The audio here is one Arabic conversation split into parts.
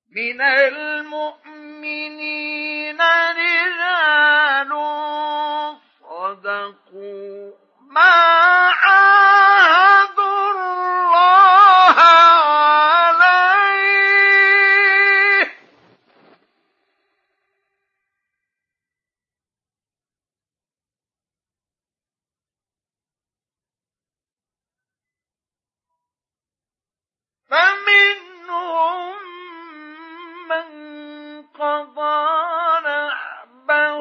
من المؤمنين رجال صدقوا ما عاهدوا الله عليه فمنهم من قضى نحبه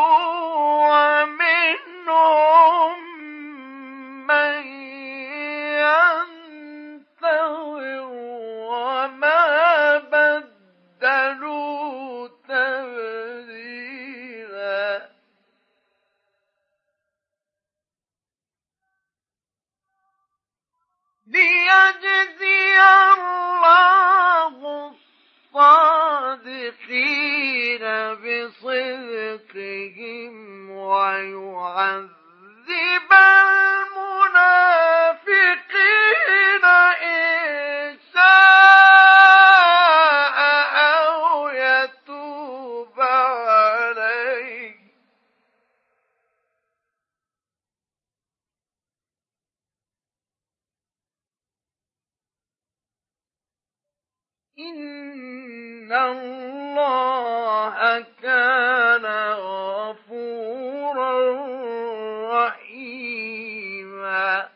ومنهم من ينتظر وما بدلوا تبديلا ليجزي الله الصادقين بصدقهم ويعذب المنافقين إن شاء أو يتوب عليهم إن الله كان غفورا رحيما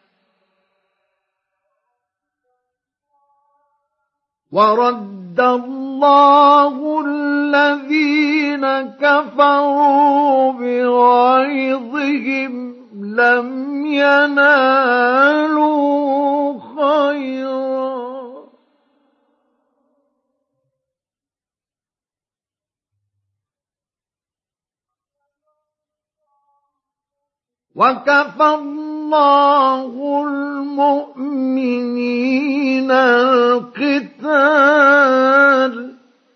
ورد الله الذين كفروا بغيظهم لم ينالوا خيرا وكفى الله المؤمنين القتال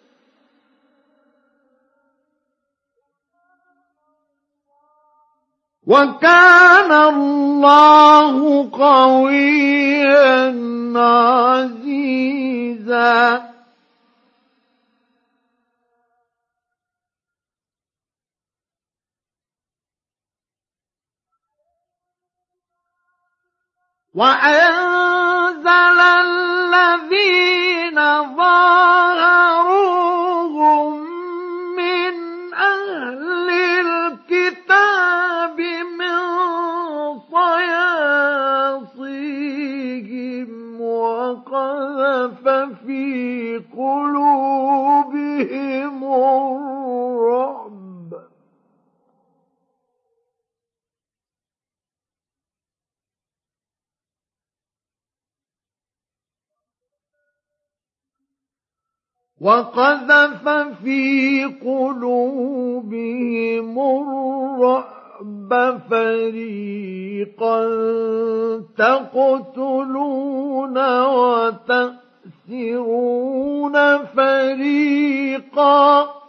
وكان الله قويا عزيزا وأنزل الذين ظاهروهم من أهل الكتاب من صياصيهم وقذف في قلوبهم الرعب وقذف في قلوبهم الرعب فريقا تقتلون وتأسرون فريقا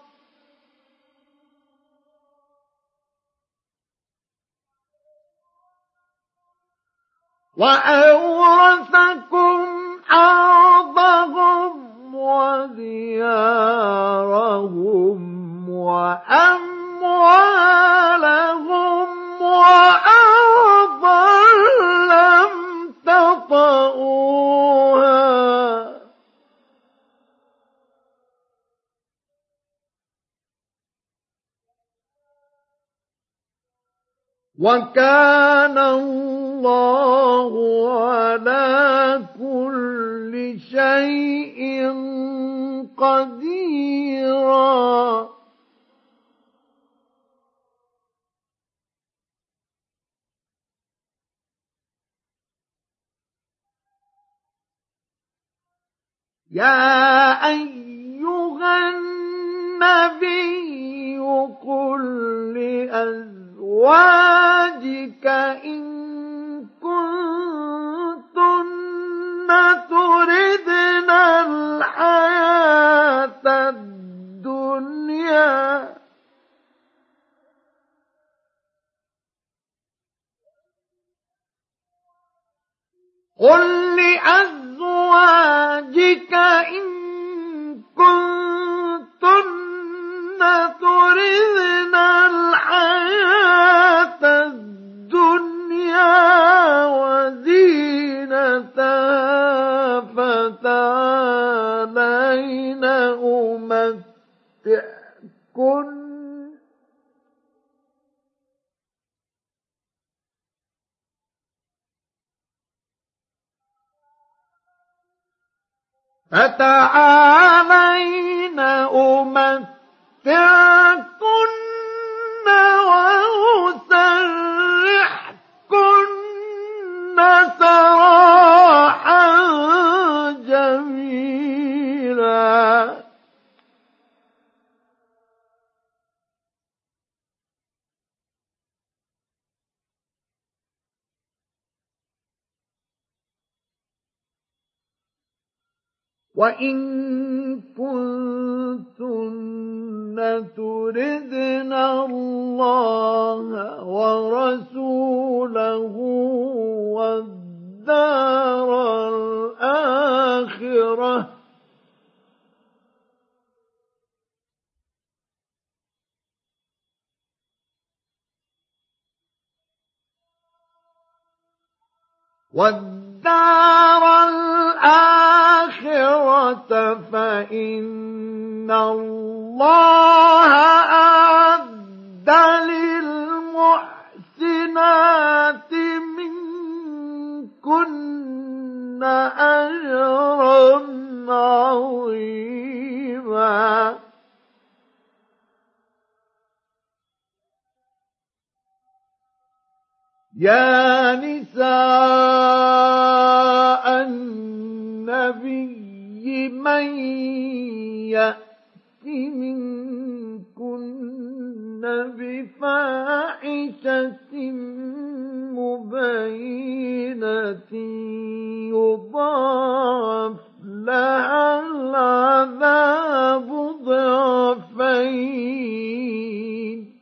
وأورثكم أرضهم وديارهم وأموالهم وأرضا لم تطئوها وكان الله على كل شيء قديرا يا أيها النبي قل لأزواجك إن كنتن تردن الحياة الدنيا قل لأزواجك إن كنتن تعالين أمتعكن فتعالين أمتعكن وأسرحكن سراحا جميلا وإن كنتن تردن الله ورسوله والدار الآخرة فإن الله أعد للمحسنات منكن أجرا عظيما يا نساء النبي من يأت منكن بفاحشة مبينة يضاعف لها العذاب ضعفين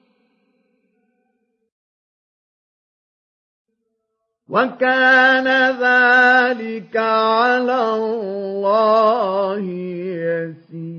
وكان ذلك على الله يسيرا